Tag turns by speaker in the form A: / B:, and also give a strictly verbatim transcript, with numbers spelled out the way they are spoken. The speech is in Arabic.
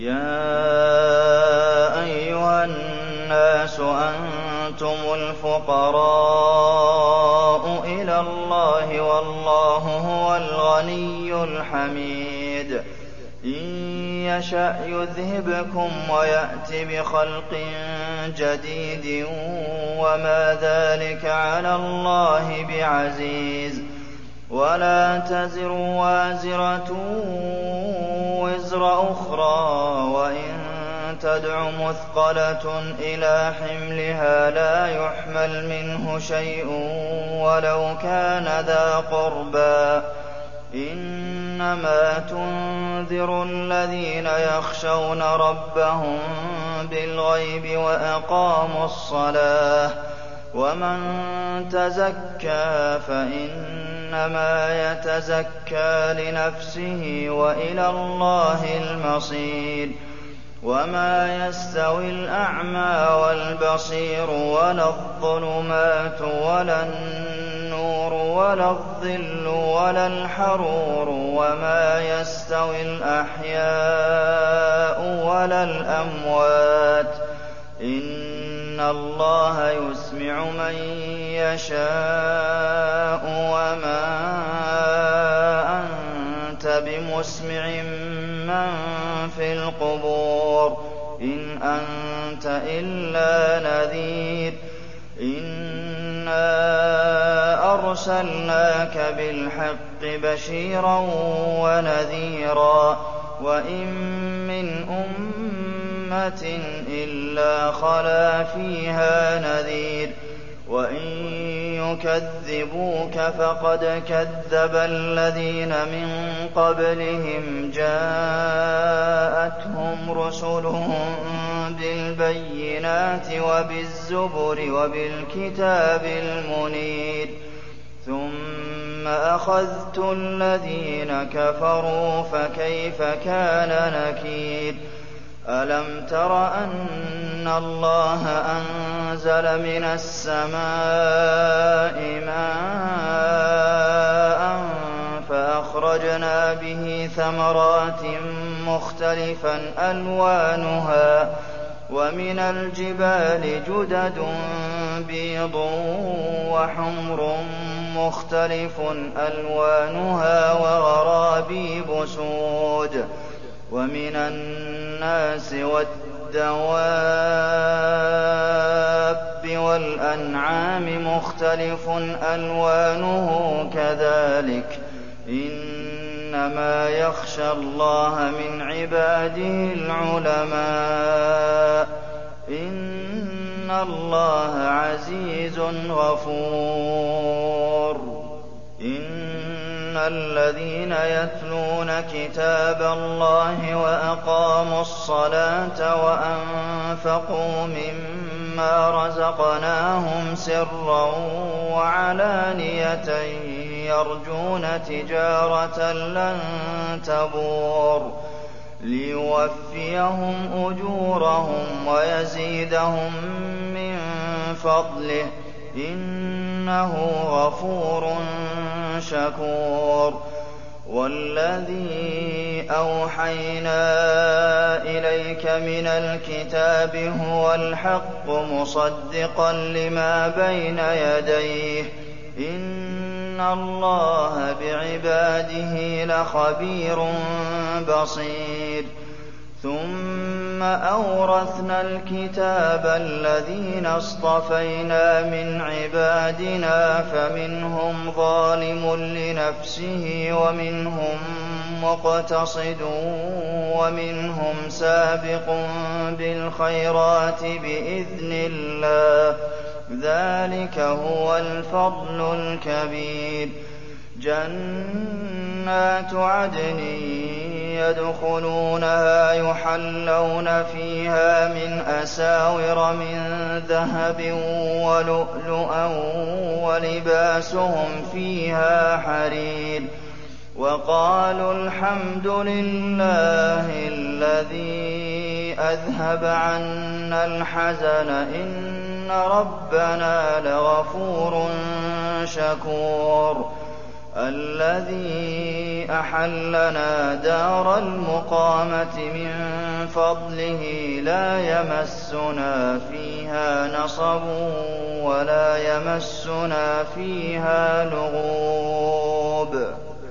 A: يَا أَيُّهَا النَّاسُ أَنتُمُ الْفُقَرَاءُ إِلَى اللَّهِ وَاللَّهُ هُوَ الْغَنِيُّ الْحَمِيدُ. إِن يَشَأْ يُذْهِبْكُمْ وَيَأْتِ بِخَلْقٍ جَدِيدٍ وَمَا ذَٰلِكَ عَلَى اللَّهِ بِعَزِيزٍ. وَلَا تَزِرُ وَازِرَةٌ وِزْرَ أُخْرَىٰ ۖ وَإِن تَدْعُ مُثْقَلَةٌ إِلَىٰ حِمْلِهَا لَا يُحْمَلْ مِنْهُ شَيْءٌ وَلَوْ كَانَ ذَا قُرْبَىٰ ۗ إِنَّمَا تُنذِرُ الَّذِينَ يَخْشَوْنَ رَبَّهُم بِالْغَيْبِ وَأَقَامُوا الصَّلَاةَ ۚ وَمَن تَزَكَّىٰ فَإِنَّمَا يَتَزَكَّىٰ لِنَفْسِهِ ۚ وَإِلَى اللَّهِ الْمَصِيرُ. وَمَا يَسْتَوِي الْأَعْمَىٰ وَالْبَصِيرُ وَلَا الظُّلُمَاتُ وَلَا النُّورُ وَلَا الظِّلُّ وَلَا الْحَرُورُ. وَمَا يَسْتَوِي الْأَحْيَاءُ وَلَا الْأَمْوَاتُ ۚ إِنَّ اللَّهَ يُسْمِعُ مَن يَشَاءُ ۖ وَمَا أَنتَ بِمُسْمِعٍ مَّن فِي الْقُبُورِ ۚ إِنْ أَنتَ إِلَّا نَذِيرٌ. إِنَّا أَرْسَلْنَاكَ بِالْحَقِّ بَشِيرًا وَنَذِيرًا ۚ وَإِن مِّنْ أُمَّةٍ إِلَّا خَلَا فِيهَا نَذِيرٌ. وَإِن يُكَذِّبُوكَ فَقَدْ كَذَّبَ الَّذِينَ مِن قَبْلِهِمْ جَاءَتْهُمْ رُسُلُهُم بِالْبَيِّنَاتِ وَبِالزُّبُرِ وَبِالْكِتَابِ الْمُنِيرِ. ثُمَّ أَخَذْتُ الَّذِينَ كَفَرُوا فَكَيْفَ كَانَ نَكِيرِ. أَلَمْ تَرَ أَنَّ اللَّهَ أَنزَلَ مِنَ السَّمَاءِ مَاءً فَأَخْرَجْنَا بِهِ ثَمَرَاتٍ مُّخْتَلِفًا أَلْوَانُهَا ۚ وَمِنَ الْجِبَالِ جُدَدٌ بِيضٌ وَحُمْرٌ مُّخْتَلِفٌ أَلْوَانُهَا وَغَرَابِيبُ سُودٌ. وَمِنَ النَّاسِ وَالدَّوَابِّ وَالْأَنْعَامِ مُخْتَلِفٌ أَلْوَانُهُ كَذَٰلِكَ ۗ إِنَّمَا يَخْشَى اللَّهَ مِنْ عِبَادِهِ الْعُلَمَاءُ ۗ إِنَّ اللَّهَ عَزِيزٌ غَفُورٌ. إِنَّ الَّذِينَ يَتْلُونَ كِتَابَ اللَّهِ وَأَقَامُوا الصَّلَاةَ وَأَنفَقُوا مِمَّا رَزَقْنَاهُمْ سِرًّا وَعَلَانِيَةً يَرْجُونَ تِجَارَةً لَّن تَبُورَ لِيُوَفِّيَهُمْ أُجُورَهُمْ وَيَزِيدَهُم مِّن فَضْلِهِ ۚ إِنَّهُ غَفُورٌ شَكُورٌ. وَالَّذِي أَوْحَيْنَا إِلَيْكَ مِنَ الْكِتَابِ هُوَ الْحَقُّ مُصَدِّقًا لِّمَا بَيْنَ يَدَيْهِ ۗ إِنَّ اللَّهَ بِعِبَادِهِ لَخَبِيرٌ بَصِيرٌ. ثُمَّ أَوْرَثْنَا الْكِتَابَ الَّذِينَ اصْطَفَيْنَا مِنْ عِبَادِنَا فَمِنْهُمْ ظَالِمٌ لِّنَفْسِهِ وَمِنْهُم مُّقْتَصِدٌ وَمِنْهُمْ سَابِقٌ بِالْخَيْرَاتِ بِإِذْنِ اللَّهِ ۚ ذَٰلِكَ هُوَ الْفَضْلُ الْكَبِيرُ. جَنَّاتُ عَدْنٍ يَدْخُلُونَهَا يُحَلَّوْنَ فِيهَا مِنْ أَسَاوِرَ مِن ذَهَبٍ وَلُؤْلُؤًا وَلِبَاسُهُمْ فِيهَا حَرِيرٌ. وَقَالُوا الْحَمْدُ لِلَّهِ الَّذِي أَذْهَبَ عَنَّا الْحَزَنَ ۖ إِنَّ رَبَّنَا لَغَفُورٌ شَكُورٌ. الَّذِي أَحَلَّنَا دَارَ الْمُقَامَةِ مِن فَضْلِهِ لَا يَمَسُّنَا فِيهَا نَصَبٌ وَلَا يَمَسُّنَا فِيهَا لُغُوبٌ